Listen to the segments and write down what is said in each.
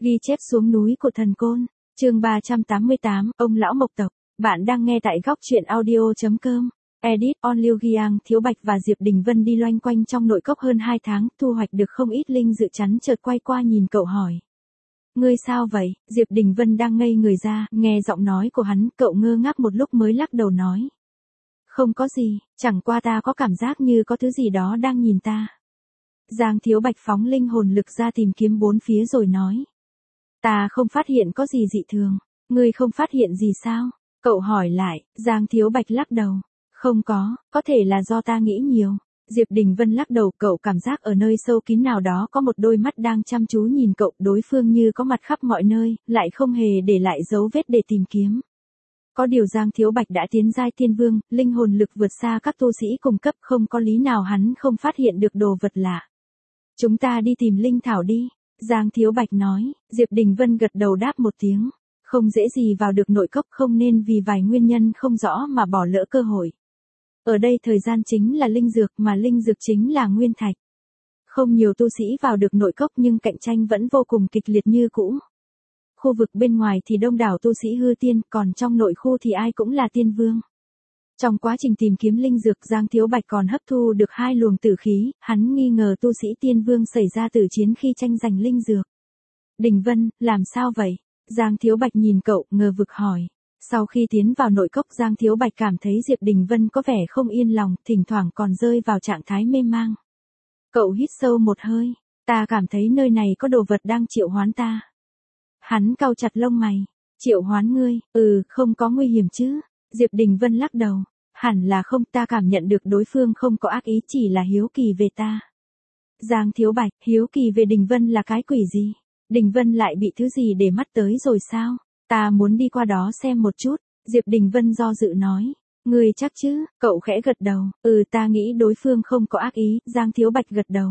Ghi chép xuống núi của thần côn, chương 388, ông lão mộc tộc. Bạn đang nghe tại góc truyện audio.com. Edit on Liêu Giang. Thiếu Bạch và Diệp Đình Vân đi loanh quanh trong nội cốc hơn 2 tháng, thu hoạch được không ít linh dự chắn chợt quay qua nhìn cậu hỏi. Ngươi sao vậy? Diệp Đình Vân đang ngây người ra, nghe giọng nói của hắn, cậu ngơ ngác một lúc mới lắc đầu nói. Không có gì, chẳng qua ta có cảm giác như có thứ gì đó đang nhìn ta. Giang Thiếu Bạch phóng linh hồn lực ra tìm kiếm bốn phía rồi nói. Ta không phát hiện có gì dị thường, ngươi không phát hiện gì sao? Cậu hỏi lại, Giang Thiếu Bạch lắc đầu. Không có thể là do ta nghĩ nhiều. Diệp Đình Vân lắc đầu, cậu cảm giác ở nơi sâu kín nào đó có một đôi mắt đang chăm chú nhìn cậu, đối phương như có mặt khắp mọi nơi, lại không hề để lại dấu vết để tìm kiếm. Có điều Giang Thiếu Bạch đã tiến giai tiên vương, linh hồn lực vượt xa các tu sĩ cùng cấp, không có lý nào hắn không phát hiện được đồ vật lạ. Chúng ta đi tìm linh thảo đi, Giang Thiếu Bạch nói. Diệp Đình Vân gật đầu đáp một tiếng. Không dễ gì vào được nội cốc, không nên vì vài nguyên nhân không rõ mà bỏ lỡ cơ hội. Ở đây thời gian chính là linh dược, mà linh dược chính là nguyên thạch. Không nhiều tu sĩ vào được nội cốc nhưng cạnh tranh vẫn vô cùng kịch liệt như cũ. Khu vực bên ngoài thì đông đảo tu sĩ hư tiên, còn trong nội khu thì ai cũng là tiên vương. Trong quá trình tìm kiếm linh dược, Giang Thiếu Bạch còn hấp thu được 2 luồng tử khí, hắn nghi ngờ tu sĩ tiên vương xảy ra tử chiến khi tranh giành linh dược. Đình Vân, làm sao vậy? Giang Thiếu Bạch nhìn cậu, ngờ vực hỏi. Sau khi tiến vào nội cốc, Giang Thiếu Bạch cảm thấy Diệp Đình Vân có vẻ không yên lòng, thỉnh thoảng còn rơi vào trạng thái mê mang. Cậu hít sâu một hơi, ta cảm thấy nơi này có đồ vật đang triệu hoán ta. Hắn cau chặt lông mày, triệu hoán ngươi, không có nguy hiểm chứ? Diệp Đình Vân lắc đầu, hẳn là không, ta cảm nhận được đối phương không có ác ý, chỉ là hiếu kỳ về ta. Giang Thiếu Bạch, hiếu kỳ về Đình Vân là cái quỷ gì? Đình Vân lại bị thứ gì để mắt tới rồi sao? Ta muốn đi qua đó xem một chút, Diệp Đình Vân do dự nói. Ngươi chắc chứ? Cậu khẽ gật đầu, ta nghĩ đối phương không có ác ý, Giang Thiếu Bạch gật đầu.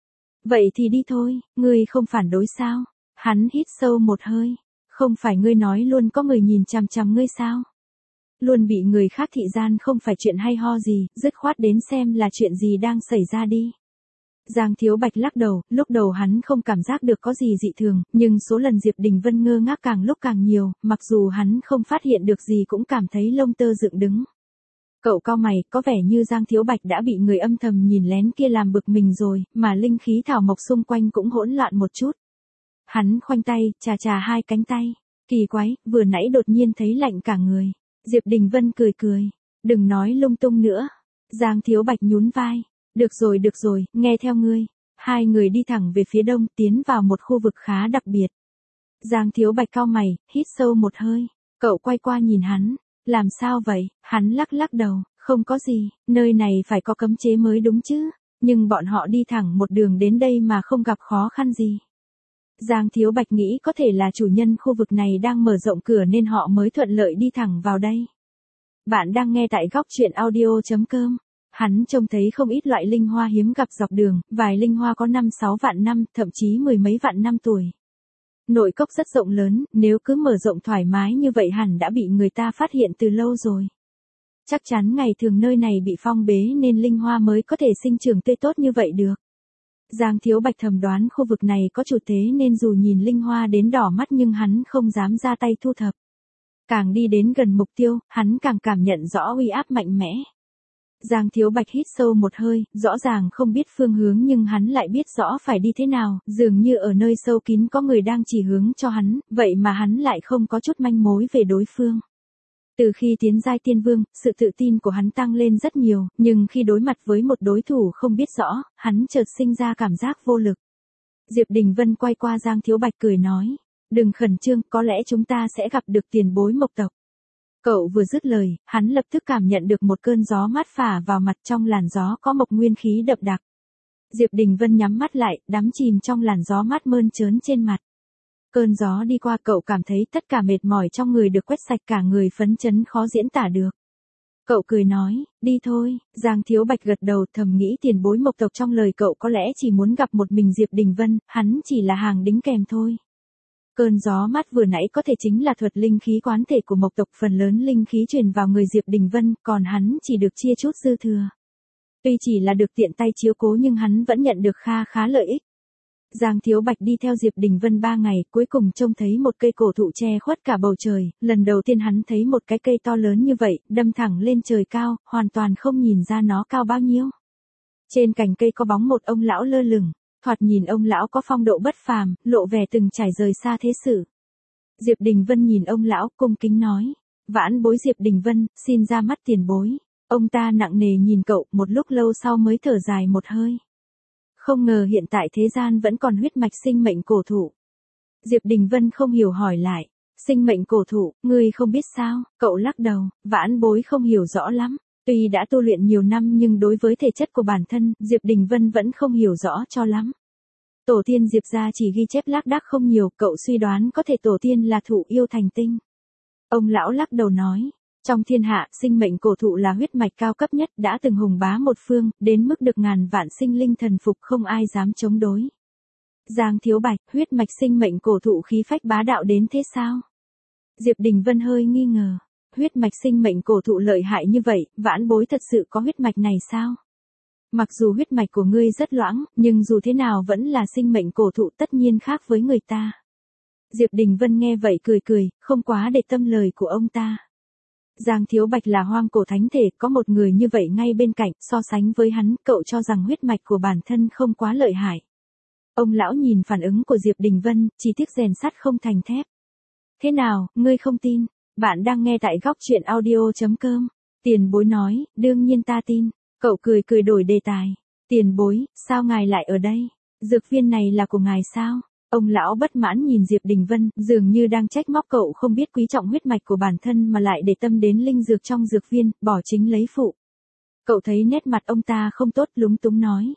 Vậy thì đi thôi, ngươi không phản đối sao? Hắn hít sâu một hơi, không phải ngươi nói luôn có người nhìn chằm chằm ngươi sao? Luôn bị người khác thị gian không phải chuyện hay ho gì, dứt khoát đến xem là chuyện gì đang xảy ra đi. Giang Thiếu Bạch lắc đầu, lúc đầu hắn không cảm giác được có gì dị thường, nhưng số lần Diệp Đình Vân ngơ ngác càng lúc càng nhiều, mặc dù hắn không phát hiện được gì cũng cảm thấy lông tơ dựng đứng. Cậu cau mày, có vẻ như Giang Thiếu Bạch đã bị người âm thầm nhìn lén kia làm bực mình rồi, mà linh khí thảo mộc xung quanh cũng hỗn loạn một chút. Hắn khoanh tay, chà 2 cánh tay. Kỳ quái, vừa nãy đột nhiên thấy lạnh cả người. Diệp Đình Vân cười. Đừng nói lung tung nữa. Giang Thiếu Bạch nhún vai. Được rồi, nghe theo ngươi. Hai người đi thẳng về phía đông, tiến vào một khu vực khá đặc biệt. Giang Thiếu Bạch cau mày, hít sâu một hơi. Cậu quay qua nhìn hắn. Làm sao vậy? Hắn lắc đầu. Không có gì, nơi này phải có cấm chế mới đúng chứ. Nhưng bọn họ đi thẳng một đường đến đây mà không gặp khó khăn gì. Giang Thiếu Bạch nghĩ có thể là chủ nhân khu vực này đang mở rộng cửa nên họ mới thuận lợi đi thẳng vào đây. Bạn đang nghe tại góc truyện audio.com. Hắn trông thấy không ít loại linh hoa hiếm gặp dọc đường, vài linh hoa có 5-6 vạn năm, thậm chí 10 mấy vạn năm tuổi. Nội cốc rất rộng lớn, nếu cứ mở rộng thoải mái như vậy hẳn đã bị người ta phát hiện từ lâu rồi. Chắc chắn ngày thường nơi này bị phong bế nên linh hoa mới có thể sinh trưởng tươi tốt như vậy được. Giang Thiếu Bạch thầm đoán khu vực này có chủ tế nên dù nhìn linh hoa đến đỏ mắt nhưng hắn không dám ra tay thu thập. Càng đi đến gần mục tiêu, hắn càng cảm nhận rõ uy áp mạnh mẽ. Giang Thiếu Bạch hít sâu một hơi, rõ ràng không biết phương hướng nhưng hắn lại biết rõ phải đi thế nào, dường như ở nơi sâu kín có người đang chỉ hướng cho hắn, vậy mà hắn lại không có chút manh mối về đối phương. Từ khi tiến giai tiên vương, sự tự tin của hắn tăng lên rất nhiều, nhưng khi đối mặt với một đối thủ không biết rõ, hắn chợt sinh ra cảm giác vô lực. Diệp Đình Vân quay qua Giang Thiếu Bạch cười nói, đừng khẩn trương, có lẽ chúng ta sẽ gặp được tiền bối mộc tộc. Cậu vừa dứt lời, hắn lập tức cảm nhận được một cơn gió mát phả vào mặt, trong làn gió có mộc nguyên khí đậm đặc. Diệp Đình Vân nhắm mắt lại, đắm chìm trong làn gió mát mơn trớn trên mặt. Cơn gió đi qua, cậu cảm thấy tất cả mệt mỏi trong người được quét sạch, cả người phấn chấn khó diễn tả được. Cậu cười nói, đi thôi. Giang Thiếu Bạch gật đầu, thầm nghĩ tiền bối mộc tộc trong lời cậu có lẽ chỉ muốn gặp một mình Diệp Đình Vân, hắn chỉ là hàng đính kèm thôi. Cơn gió mát vừa nãy có thể chính là thuật linh khí quán thể của mộc tộc, phần lớn linh khí truyền vào người Diệp Đình Vân, còn hắn chỉ được chia chút dư thừa. Tuy chỉ là được tiện tay chiếu cố nhưng hắn vẫn nhận được khá lợi ích. Giang Thiếu Bạch đi theo Diệp Đình Vân 3 ngày, cuối cùng trông thấy một cây cổ thụ che khuất cả bầu trời, lần đầu tiên hắn thấy một cái cây to lớn như vậy, đâm thẳng lên trời cao, hoàn toàn không nhìn ra nó cao bao nhiêu. Trên cành cây có bóng một ông lão lơ lửng, thoạt nhìn ông lão có phong độ bất phàm, lộ vẻ từng trải rời xa thế sự. Diệp Đình Vân nhìn ông lão, cung kính nói, vãn bối Diệp Đình Vân, xin ra mắt tiền bối. Ông ta nặng nề nhìn cậu, một lúc lâu sau mới thở dài một hơi. Không ngờ hiện tại thế gian vẫn còn huyết mạch sinh mệnh cổ thụ. Diệp Đình Vân không hiểu hỏi lại, sinh mệnh cổ thụ, ngươi không biết sao? Cậu lắc đầu, vãn bối không hiểu rõ lắm. Tuy đã tu luyện nhiều năm nhưng đối với thể chất của bản thân, Diệp Đình Vân vẫn không hiểu rõ cho lắm. Tổ tiên Diệp gia chỉ ghi chép lác đác không nhiều, cậu suy đoán có thể tổ tiên là thụ yêu thành tinh. Ông lão lắc đầu nói, trong thiên hạ, sinh mệnh cổ thụ là huyết mạch cao cấp nhất, đã từng hùng bá một phương, đến mức được ngàn vạn sinh linh thần phục không ai dám chống đối. Giang Thiếu Bạch, huyết mạch sinh mệnh cổ thụ khí phách bá đạo đến thế sao? Diệp Đình Vân hơi nghi ngờ, huyết mạch sinh mệnh cổ thụ lợi hại như vậy, vãn bối thật sự có huyết mạch này sao? Mặc dù huyết mạch của ngươi rất loãng, nhưng dù thế nào vẫn là sinh mệnh cổ thụ tất nhiên khác với người ta. Diệp Đình Vân nghe vậy cười cười, không quá để tâm lời của ông ta. Giang Thiếu Bạch là hoang cổ thánh thể, có một người như vậy ngay bên cạnh, so sánh với hắn, cậu cho rằng huyết mạch của bản thân không quá lợi hại. Ông lão nhìn phản ứng của Diệp Đình Vân, chỉ tiếc rèn sắt không thành thép. Thế nào, ngươi không tin? Bạn đang nghe tại góc truyện audio.com. Tiền bối nói, đương nhiên ta tin. Cậu cười cười đổi đề tài. Tiền bối, sao ngài lại ở đây? Dược viên này là của ngài sao? Ông lão bất mãn nhìn Diệp Đình Vân, dường như đang trách móc cậu không biết quý trọng huyết mạch của bản thân mà lại để tâm đến linh dược trong dược viên, bỏ chính lấy phụ. Cậu thấy nét mặt ông ta không tốt, lúng túng nói.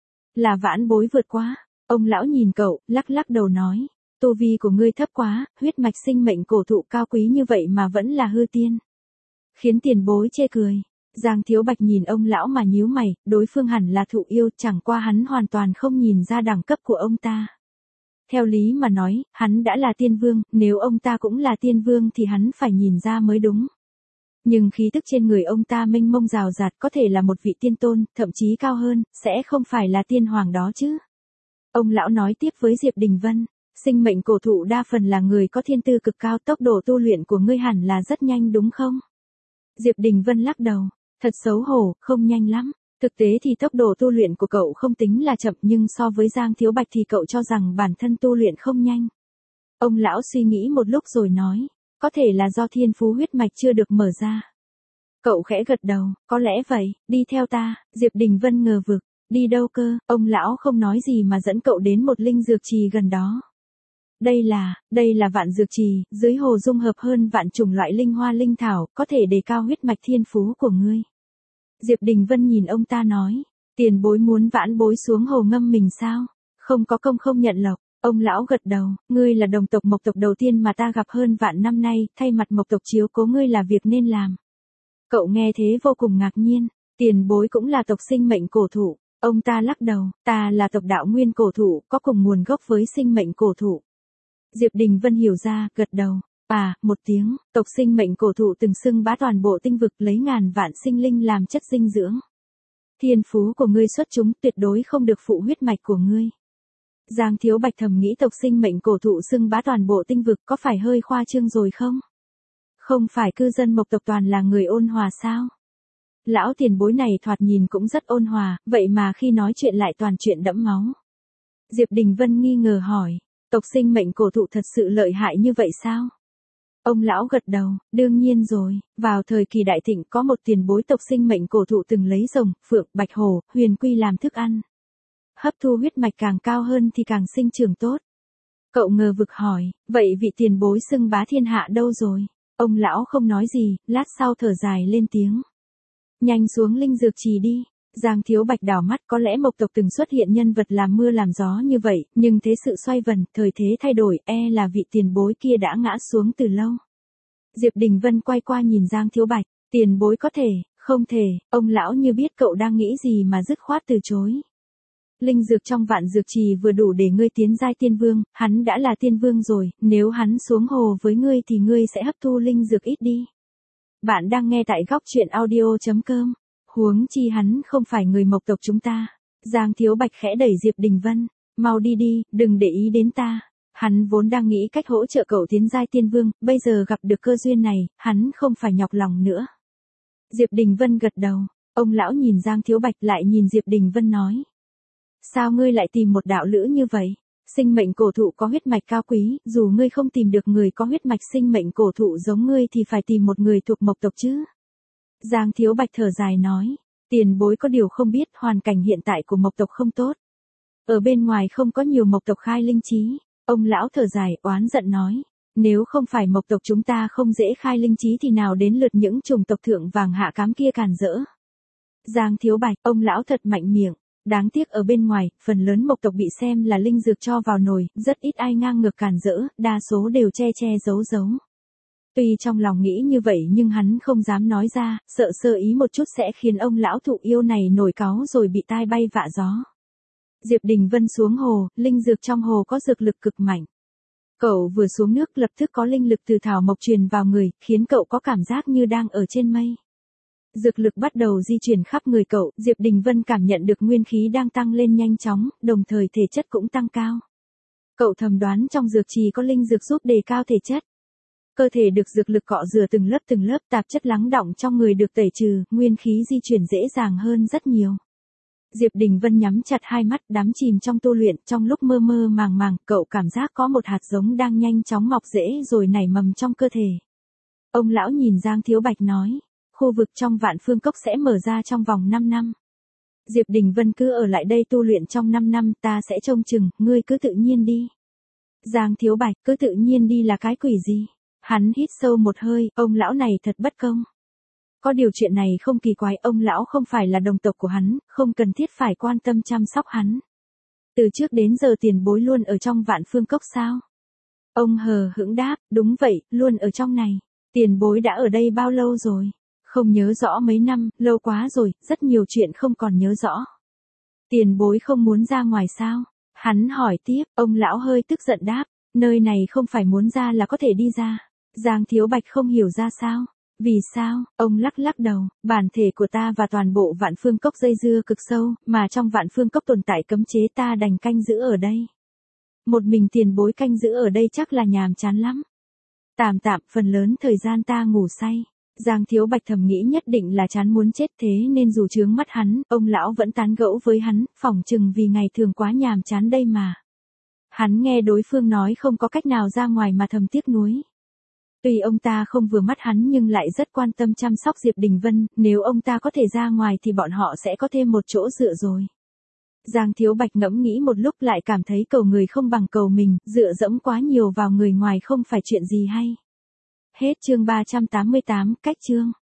Là vãn bối vượt quá. Ông lão nhìn cậu, lắc lắc đầu nói. Tu vi của ngươi thấp quá, huyết mạch sinh mệnh cổ thụ cao quý như vậy mà vẫn là hư tiên. Khiến tiền bối chê cười. Giang Thiếu Bạch nhìn ông lão mà nhíu mày, đối phương hẳn là thụ yêu, chẳng qua hắn hoàn toàn không nhìn ra đẳng cấp của ông ta. Theo lý mà nói, hắn đã là tiên vương, nếu ông ta cũng là tiên vương thì hắn phải nhìn ra mới đúng. Nhưng khí tức trên người ông ta mênh mông rào rạt, có thể là một vị tiên tôn, thậm chí cao hơn, sẽ không phải là tiên hoàng đó chứ. Ông lão nói tiếp với Diệp Đình Vân, sinh mệnh cổ thụ đa phần là người có thiên tư cực cao, tốc độ tu luyện của ngươi hẳn là rất nhanh đúng không? Diệp Đình Vân lắc đầu, thật xấu hổ, không nhanh lắm. Thực tế thì tốc độ tu luyện của cậu không tính là chậm, nhưng so với Giang Thiếu Bạch thì cậu cho rằng bản thân tu luyện không nhanh. Ông lão suy nghĩ một lúc rồi nói, có thể là do thiên phú huyết mạch chưa được mở ra. Cậu khẽ gật đầu, có lẽ vậy, đi theo ta. Diệp Đình Vân ngờ vực, đi đâu cơ? Ông lão không nói gì mà dẫn cậu đến một linh dược trì gần đó. Đây là vạn dược trì, dưới hồ dung hợp hơn vạn chủng loại linh hoa linh thảo, có thể đề cao huyết mạch thiên phú của ngươi. Diệp Đình Vân nhìn ông ta nói, tiền bối muốn vãn bối xuống hồ ngâm mình sao? Không có công không nhận lộc. Ông lão gật đầu, ngươi là đồng tộc Mộc tộc đầu tiên mà ta gặp hơn vạn năm nay, thay mặt Mộc tộc chiếu cố ngươi là việc nên làm. Cậu nghe thế vô cùng ngạc nhiên, tiền bối cũng là tộc sinh mệnh cổ thụ. Ông ta lắc đầu, ta là tộc đạo nguyên cổ thụ, có cùng nguồn gốc với sinh mệnh cổ thụ. Diệp Đình Vân hiểu ra, gật đầu. Một tiếng, tộc sinh mệnh cổ thụ từng xưng bá toàn bộ tinh vực, lấy ngàn vạn sinh linh làm chất dinh dưỡng. Thiên phú của ngươi xuất chúng, tuyệt đối không được phụ huyết mạch của ngươi. Giang Thiếu Bạch thầm nghĩ tộc sinh mệnh cổ thụ xưng bá toàn bộ tinh vực có phải hơi khoa trương rồi không? Không phải cư dân Mộc tộc toàn là người ôn hòa sao? Lão tiền bối này thoạt nhìn cũng rất ôn hòa, vậy mà khi nói chuyện lại toàn chuyện đẫm máu. Diệp Đình Vân nghi ngờ hỏi, tộc sinh mệnh cổ thụ thật sự lợi hại như vậy sao? Ông lão gật đầu, đương nhiên rồi, vào thời kỳ đại thịnh có một tiền bối tộc sinh mệnh cổ thụ từng lấy rồng, phượng, bạch hổ, huyền quy làm thức ăn. Hấp thu huyết mạch càng cao hơn thì càng sinh trưởng tốt. Cậu ngờ vực hỏi, vậy vị tiền bối xưng bá thiên hạ đâu rồi? Ông lão không nói gì, lát sau thở dài lên tiếng. Nhanh xuống linh dược trì đi. Giang Thiếu Bạch đảo mắt, có lẽ Mộc tộc từng xuất hiện nhân vật làm mưa làm gió như vậy, nhưng thế sự xoay vần, thời thế thay đổi, là vị tiền bối kia đã ngã xuống từ lâu. Diệp Đình Vân quay qua nhìn Giang Thiếu Bạch, tiền bối có thể, không thể, ông lão như biết cậu đang nghĩ gì mà dứt khoát từ chối. Linh dược trong vạn dược trì vừa đủ để ngươi tiến giai tiên vương, hắn đã là tiên vương rồi, nếu hắn xuống hồ với ngươi thì ngươi sẽ hấp thu linh dược ít đi. Bạn đang nghe tại góc truyện audio.com. Huống chi hắn không phải người Mộc tộc chúng ta. Giang Thiếu Bạch khẽ đẩy Diệp Đình Vân. Mau đi đi, đừng để ý đến ta. Hắn vốn đang nghĩ cách hỗ trợ cậu tiến giai tiên vương, bây giờ gặp được cơ duyên này, hắn không phải nhọc lòng nữa. Diệp Đình Vân gật đầu, ông lão nhìn Giang Thiếu Bạch lại nhìn Diệp Đình Vân nói. Sao ngươi lại tìm một đạo lữ như vậy? Sinh mệnh cổ thụ có huyết mạch cao quý, dù ngươi không tìm được người có huyết mạch sinh mệnh cổ thụ giống ngươi thì phải tìm một người thuộc mộc tộc chứ. Giang Thiếu Bạch thở dài nói, tiền bối có điều không biết hoàn cảnh hiện tại của mộc tộc không tốt. Ở bên ngoài không có nhiều mộc tộc khai linh trí. Ông lão thở dài oán giận nói, nếu không phải mộc tộc chúng ta không dễ khai linh trí thì nào đến lượt những chủng tộc thượng vàng hạ cám kia càn rỡ. Giang Thiếu Bạch, ông lão thật mạnh miệng. Đáng tiếc ở bên ngoài, phần lớn mộc tộc bị xem là linh dược cho vào nồi, rất ít ai ngang ngược càn rỡ, đa số đều che che giấu giấu. Tuy trong lòng nghĩ như vậy nhưng hắn không dám nói ra, sợ sơ ý một chút sẽ khiến ông lão thụ yêu này nổi cáu rồi bị tai bay vạ gió. Diệp Đình Vân xuống hồ, linh dược trong hồ có dược lực cực mạnh. Cậu vừa xuống nước lập tức có linh lực từ thảo mộc truyền vào người, khiến cậu có cảm giác như đang ở trên mây. Dược lực bắt đầu di chuyển khắp người cậu, Diệp Đình Vân cảm nhận được nguyên khí đang tăng lên nhanh chóng, đồng thời thể chất cũng tăng cao. Cậu thầm đoán trong dược trì có linh dược giúp đề cao thể chất. Cơ thể được dược lực cọ rửa từng lớp tạp chất lắng đọng trong người được tẩy trừ, nguyên khí di chuyển dễ dàng hơn rất nhiều. Diệp Đình Vân nhắm chặt hai mắt đắm chìm trong tu luyện, trong lúc mơ mơ màng màng, cậu cảm giác có một hạt giống đang nhanh chóng mọc rễ rồi nảy mầm trong cơ thể. Ông lão nhìn Giang Thiếu Bạch nói, khu vực trong Vạn Phương Cốc sẽ mở ra trong vòng 5 năm. Diệp Đình Vân cứ ở lại đây tu luyện trong 5 năm, ta sẽ trông chừng, ngươi cứ tự nhiên đi. Giang Thiếu Bạch, cứ tự nhiên đi là cái quỷ gì? Hắn hít sâu một hơi, ông lão này thật bất công. Có điều chuyện này không kỳ quái, ông lão không phải là đồng tộc của hắn, không cần thiết phải quan tâm chăm sóc hắn. Từ trước đến giờ tiền bối luôn ở trong Vạn Phương Cốc sao? Ông hờ hững đáp, đúng vậy, luôn ở trong này. Tiền bối đã ở đây bao lâu rồi? Không nhớ rõ mấy năm, lâu quá rồi, rất nhiều chuyện không còn nhớ rõ. Tiền bối không muốn ra ngoài sao? Hắn hỏi tiếp, ông lão hơi tức giận đáp, nơi này không phải muốn ra là có thể đi ra. Giang Thiếu Bạch không hiểu ra sao. Vì sao? Ông lắc lắc đầu, bản thể của ta và toàn bộ Vạn Phương Cốc dây dưa cực sâu, mà trong Vạn Phương Cốc tồn tại cấm chế, ta đành canh giữ ở đây. Một mình tiền bối canh giữ ở đây chắc là nhàm chán lắm. Tạm phần lớn thời gian ta ngủ say. Giang Thiếu Bạch thầm nghĩ nhất định là chán muốn chết, thế nên dù chướng mắt hắn, ông lão vẫn tán gẫu với hắn, phỏng chừng vì ngày thường quá nhàm chán đây mà. Hắn nghe đối phương nói không có cách nào ra ngoài mà thầm tiếc nuối. Tuy ông ta không vừa mắt hắn nhưng lại rất quan tâm chăm sóc Diệp Đình Vân, nếu ông ta có thể ra ngoài thì bọn họ sẽ có thêm một chỗ dựa rồi. Giang Thiếu Bạch ngẫm nghĩ một lúc lại cảm thấy cầu người không bằng cầu mình, dựa dẫm quá nhiều vào người ngoài không phải chuyện gì hay. Hết chương 388, cách chương.